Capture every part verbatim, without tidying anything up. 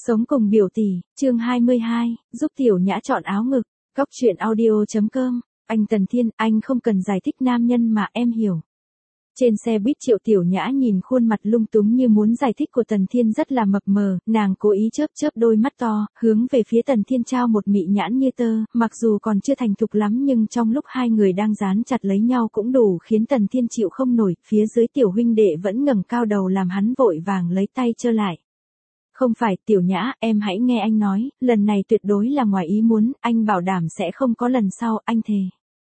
Sống cùng biểu tỷ, chương hai mươi hai, giúp Tiểu Nhã chọn áo ngực. Góc truyện audio chấm com. Anh Tần Thiên, anh không cần giải thích nam nhân mà em hiểu. Trên xe buýt Triệu Tiểu Nhã nhìn khuôn mặt lung túng như muốn giải thích của Tần Thiên rất là mập mờ, nàng cố ý chớp chớp đôi mắt to, hướng về phía Tần Thiên trao một mị nhãn như tơ, mặc dù còn chưa thành thục lắm nhưng trong lúc hai người đang dán chặt lấy nhau cũng đủ khiến Tần Thiên chịu không nổi, phía dưới tiểu huynh đệ vẫn ngẩng cao đầu làm hắn vội vàng lấy tay chơ lại. Không phải, Tiểu Nhã, em hãy nghe anh nói, lần này tuyệt đối là ngoài ý muốn, anh bảo đảm sẽ không có lần sau, anh thề.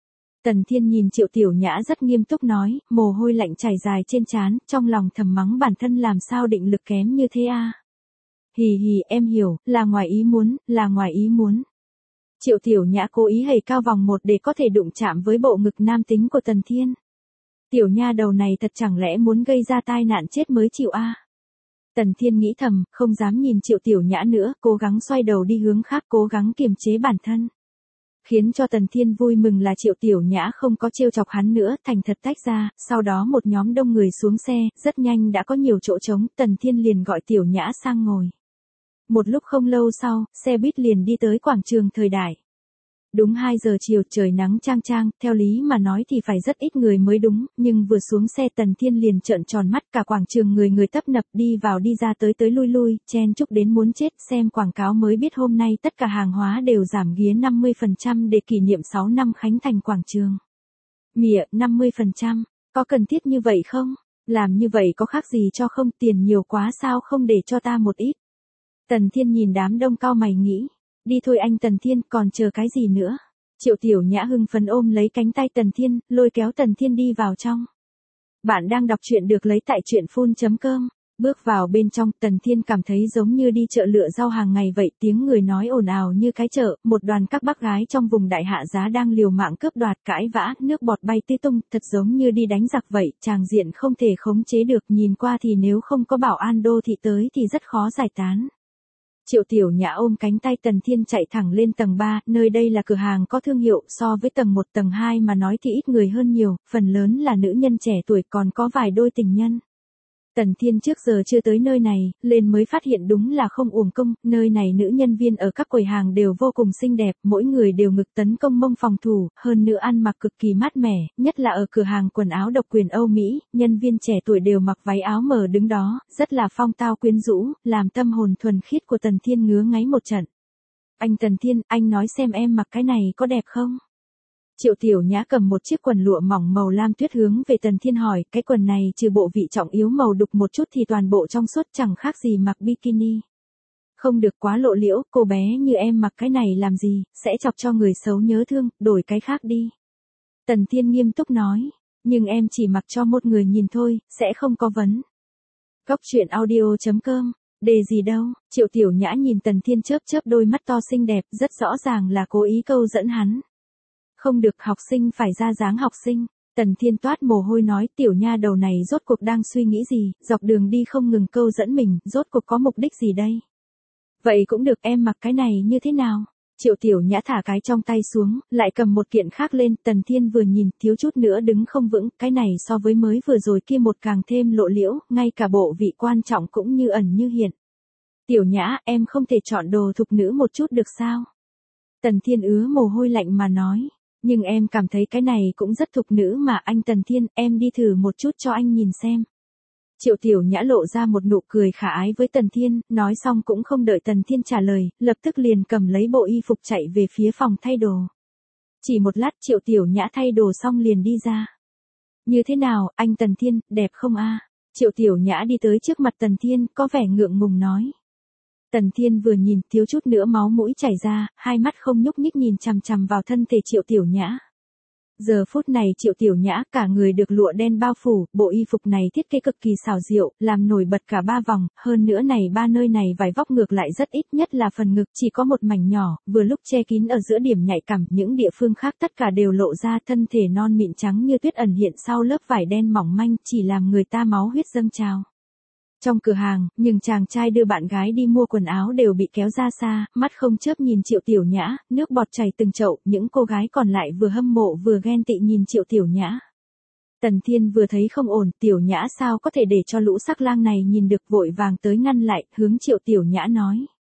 Tần Thiên nhìn Triệu Tiểu Nhã rất nghiêm túc nói, mồ hôi lạnh chảy dài trên trán, trong lòng thầm mắng bản thân làm sao định lực kém như thế à. Hì hì, em hiểu, là ngoài ý muốn, là ngoài ý muốn. Triệu Tiểu Nhã cố ý hầy cao vòng một để có thể đụng chạm với bộ ngực nam tính của Tần Thiên. Tiểu nha đầu này thật chẳng lẽ muốn gây ra tai nạn chết mới chịu a? À? Tần Thiên nghĩ thầm, không dám nhìn Triệu Tiểu Nhã nữa, cố gắng xoay đầu đi hướng khác, cố gắng kiềm chế bản thân. Khiến cho Tần Thiên vui mừng là Triệu Tiểu Nhã không có trêu chọc hắn nữa, thành thật tách ra, sau đó một nhóm đông người xuống xe, rất nhanh đã có nhiều chỗ trống, Tần Thiên liền gọi Tiểu Nhã sang ngồi. Một lúc không lâu sau, xe buýt liền đi tới quảng trường Thời Đại. Đúng hai giờ chiều, trời nắng chang chang, theo lý mà nói thì phải rất ít người mới đúng, nhưng vừa xuống xe Tần Thiên liền trợn tròn mắt, cả quảng trường người người tấp nập đi vào đi ra tới tới lui lui, chen chúc đến muốn chết, xem quảng cáo mới biết hôm nay tất cả hàng hóa đều giảm ghế năm mươi phần trăm để kỷ niệm sáu năm khánh thành quảng trường. Mịa, năm mươi phần trăm, có cần thiết như vậy không? Làm như vậy có khác gì cho không, tiền nhiều quá sao không để cho ta một ít? Tần Thiên nhìn đám đông cau mày nghĩ. Đi thôi anh Tần Thiên, còn chờ cái gì nữa? Triệu Tiểu Nhã hưng phấn ôm lấy cánh tay Tần Thiên, lôi kéo Tần Thiên đi vào trong. Bạn đang đọc truyện được lấy tại truyện phun chấm com. Bước vào bên trong, Tần Thiên cảm thấy giống như đi chợ lựa rau hàng ngày vậy, tiếng người nói ồn ào như cái chợ, một đoàn các bác gái trong vùng đại hạ giá đang liều mạng cướp đoạt cãi vã, nước bọt bay tứ tung, thật giống như đi đánh giặc vậy, tràng diện không thể khống chế được, nhìn qua thì nếu không có bảo an đô thị tới thì rất khó giải tán. Triệu Tiểu Nhã ôm cánh tay Tần Thiên chạy thẳng lên tầng ba, nơi đây là cửa hàng có thương hiệu, so với tầng một tầng hai mà nói thì ít người hơn nhiều, phần lớn là nữ nhân trẻ tuổi, còn có vài đôi tình nhân. Tần Thiên trước giờ chưa tới nơi này, lên mới phát hiện đúng là không uổng công, nơi này nữ nhân viên ở các quầy hàng đều vô cùng xinh đẹp, mỗi người đều ngực tấn công mông phòng thủ, hơn nữa ăn mặc cực kỳ mát mẻ, nhất là ở cửa hàng quần áo độc quyền Âu Mỹ, nhân viên trẻ tuổi đều mặc váy áo mờ đứng đó, rất là phong tao quyến rũ, làm tâm hồn thuần khiết của Tần Thiên ngứa ngáy một trận. Anh Tần Thiên, anh nói xem em mặc cái này có đẹp không? Triệu Tiểu Nhã cầm một chiếc quần lụa mỏng màu lam tuyết hướng về Tần Thiên hỏi, cái quần này trừ bộ vị trọng yếu màu đục một chút thì toàn bộ trong suốt, chẳng khác gì mặc bikini. Không được quá lộ liễu, cô bé như em mặc cái này làm gì, sẽ chọc cho người xấu nhớ thương, đổi cái khác đi. Tần Thiên nghiêm túc nói, nhưng em chỉ mặc cho một người nhìn thôi, sẽ không có vấn. Góc truyện audio chấm com. Đề gì đâu? Triệu Tiểu Nhã nhìn Tần Thiên chớp chớp đôi mắt to xinh đẹp, rất rõ ràng là cố ý câu dẫn hắn. Không được, học sinh phải ra dáng học sinh. Tần Thiên toát mồ hôi nói, tiểu nha đầu này rốt cuộc đang suy nghĩ gì, dọc đường đi không ngừng câu dẫn mình, rốt cuộc có mục đích gì đây? Vậy cũng được, em mặc cái này như thế nào? Triệu Tiểu Nhã thả cái trong tay xuống, lại cầm một kiện khác lên, Tần Thiên vừa nhìn, thiếu chút nữa đứng không vững, cái này so với mới vừa rồi kia một càng thêm lộ liễu, ngay cả bộ vị quan trọng cũng như ẩn như hiện. Tiểu Nhã, em không thể chọn đồ thục nữ một chút được sao? Tần Thiên ứa mồ hôi lạnh mà nói. Nhưng em cảm thấy cái này cũng rất thục nữ mà anh Tần Thiên, em đi thử một chút cho anh nhìn xem. Triệu Tiểu Nhã lộ ra một nụ cười khả ái với Tần Thiên, nói xong cũng không đợi Tần Thiên trả lời, lập tức liền cầm lấy bộ y phục chạy về phía phòng thay đồ. Chỉ một lát Triệu Tiểu Nhã thay đồ xong liền đi ra. Như thế nào, anh Tần Thiên, đẹp không a? Triệu Tiểu Nhã đi tới trước mặt Tần Thiên, có vẻ ngượng ngùng nói. Tần Thiên vừa nhìn, thiếu chút nữa máu mũi chảy ra, hai mắt không nhúc nhích nhìn chằm chằm vào thân thể Triệu Tiểu Nhã. Giờ phút này Triệu Tiểu Nhã cả người được lụa đen bao phủ, bộ y phục này thiết kế cực kỳ xảo diệu, làm nổi bật cả ba vòng, hơn nữa này ba nơi này vải vóc ngược lại rất ít, nhất là phần ngực chỉ có một mảnh nhỏ, vừa lúc che kín ở giữa điểm nhạy cảm, những địa phương khác tất cả đều lộ ra, thân thể non mịn trắng như tuyết ẩn hiện sau lớp vải đen mỏng manh, chỉ làm người ta máu huyết dâng trào. Trong cửa hàng, nhưng chàng trai đưa bạn gái đi mua quần áo đều bị kéo ra xa, mắt không chớp nhìn Triệu Tiểu Nhã, nước bọt chảy từng chậu, những cô gái còn lại vừa hâm mộ vừa ghen tị nhìn Triệu Tiểu Nhã. Tần Thiên vừa thấy không ổn, Tiểu Nhã sao có thể để cho lũ sắc lang này nhìn được, vội vàng tới ngăn lại, hướng Triệu Tiểu Nhã nói.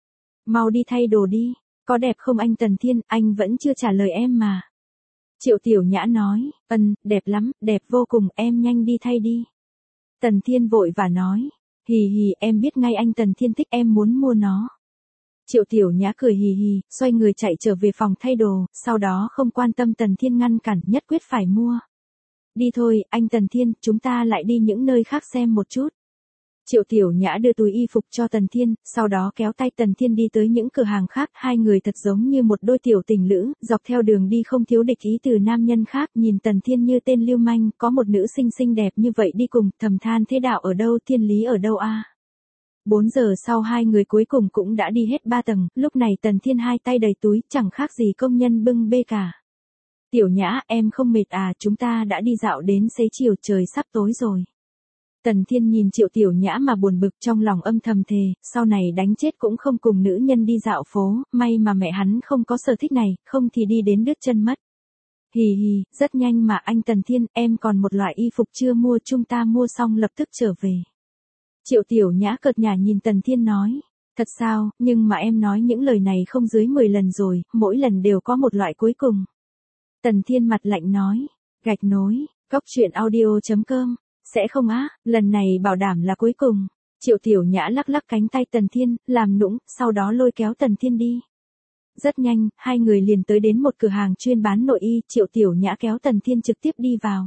Mau đi thay đồ đi. Có đẹp không anh Tần Thiên, anh vẫn chưa trả lời em mà. Triệu Tiểu Nhã nói, ừm, đẹp lắm, đẹp vô cùng, em nhanh đi thay đi. Tần Thiên vội và nói, hì hì, em biết ngay anh Tần Thiên thích, em muốn mua nó. Triệu Tiểu Nhã cười hì hì, xoay người chạy trở về phòng thay đồ, sau đó không quan tâm Tần Thiên ngăn cản, nhất quyết phải mua. Đi thôi, anh Tần Thiên, chúng ta lại đi những nơi khác xem một chút. Triệu Tiểu Nhã đưa túi y phục cho Tần Thiên, sau đó kéo tay Tần Thiên đi tới những cửa hàng khác, hai người thật giống như một đôi tiểu tình lữ, dọc theo đường đi không thiếu địch ý từ nam nhân khác, nhìn Tần Thiên như tên lưu manh, có một nữ sinh xinh đẹp như vậy đi cùng, thầm than thế đạo ở đâu, thiên lý ở đâu a. Bốn giờ sau hai người cuối cùng cũng đã đi hết ba tầng, lúc này Tần Thiên hai tay đầy túi, chẳng khác gì công nhân bưng bê cả. Tiểu Nhã, em không mệt à, chúng ta đã đi dạo đến xế chiều, trời sắp tối rồi. Tần Thiên nhìn Triệu Tiểu Nhã mà buồn bực, trong lòng âm thầm thề, sau này đánh chết cũng không cùng nữ nhân đi dạo phố, may mà mẹ hắn không có sở thích này, không thì đi đến đứt chân mất. Hì hì, rất nhanh mà anh Tần Thiên, em còn một loại y phục chưa mua, chúng ta mua xong lập tức trở về. Triệu Tiểu Nhã cợt nhả nhìn Tần Thiên nói, thật sao, nhưng mà em nói những lời này không dưới mười lần rồi, mỗi lần đều có một loại cuối cùng. Tần Thiên mặt lạnh nói, gạch nối, góc truyện audio chấm com. Sẽ không á, lần này bảo đảm là cuối cùng. Triệu Tiểu Nhã lắc lắc cánh tay Tần Thiên, làm nũng, sau đó lôi kéo Tần Thiên đi. Rất nhanh, hai người liền tới đến một cửa hàng chuyên bán nội y, Triệu Tiểu Nhã kéo Tần Thiên trực tiếp đi vào.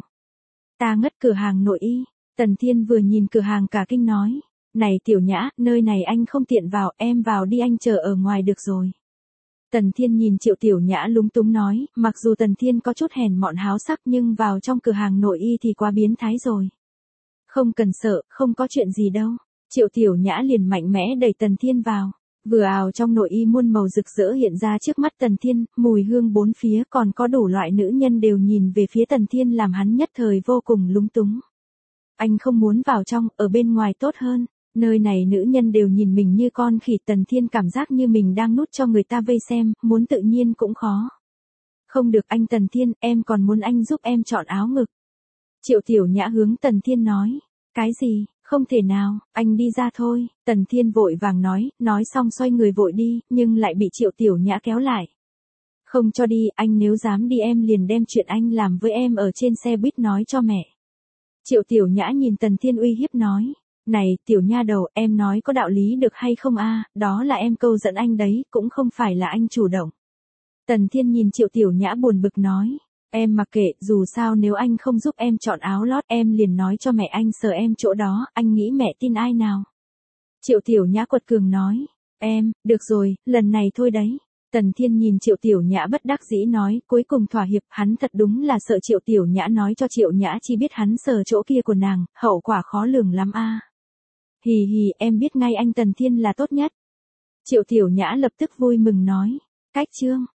Ta ngất, cửa hàng nội y. Tần Thiên vừa nhìn cửa hàng cả kinh nói, này Tiểu Nhã, nơi này anh không tiện vào, em vào đi, anh chờ ở ngoài được rồi. Tần Thiên nhìn Triệu Tiểu Nhã lúng túng nói, mặc dù Tần Thiên có chút hèn mọn háo sắc nhưng vào trong cửa hàng nội y thì quá biến thái rồi. Không cần sợ, không có chuyện gì đâu. Triệu Tiểu Nhã liền mạnh mẽ đẩy Tần Thiên vào. Vừa ào trong nội y muôn màu rực rỡ hiện ra trước mắt Tần Thiên, mùi hương bốn phía, còn có đủ loại nữ nhân đều nhìn về phía Tần Thiên làm hắn nhất thời vô cùng lúng túng. Anh không muốn vào trong, ở bên ngoài tốt hơn. Nơi này nữ nhân đều nhìn mình như con khỉ, Tần Thiên cảm giác như mình đang nút cho người ta vây xem, muốn tự nhiên cũng khó. Không được anh Tần Thiên, em còn muốn anh giúp em chọn áo ngực. Triệu Tiểu Nhã hướng Tần Thiên nói, cái gì, không thể nào, anh đi ra thôi. Tần Thiên vội vàng nói, nói xong xoay người vội đi, nhưng lại bị Triệu Tiểu Nhã kéo lại. Không cho đi, anh nếu dám đi em liền đem chuyện anh làm với em ở trên xe buýt nói cho mẹ. Triệu Tiểu Nhã nhìn Tần Thiên uy hiếp nói, này, tiểu nha đầu, em nói có đạo lý được hay không a? Đó là em câu dẫn anh đấy, cũng không phải là anh chủ động. Tần Thiên nhìn Triệu Tiểu Nhã buồn bực nói, em mặc kệ, dù sao nếu anh không giúp em chọn áo lót em liền nói cho mẹ anh sờ em chỗ đó, anh nghĩ mẹ tin ai nào. Triệu Tiểu Nhã quật cường nói, em, được rồi, lần này thôi đấy. Tần Thiên nhìn Triệu Tiểu Nhã bất đắc dĩ nói, cuối cùng thỏa hiệp, hắn thật đúng là sợ Triệu Tiểu Nhã nói cho Triệu Nhã chi biết hắn sờ chỗ kia của nàng, hậu quả khó lường lắm a. Hì hì, em biết ngay anh Tần Thiên là tốt nhất. Triệu Tiểu Nhã lập tức vui mừng nói, cách chương.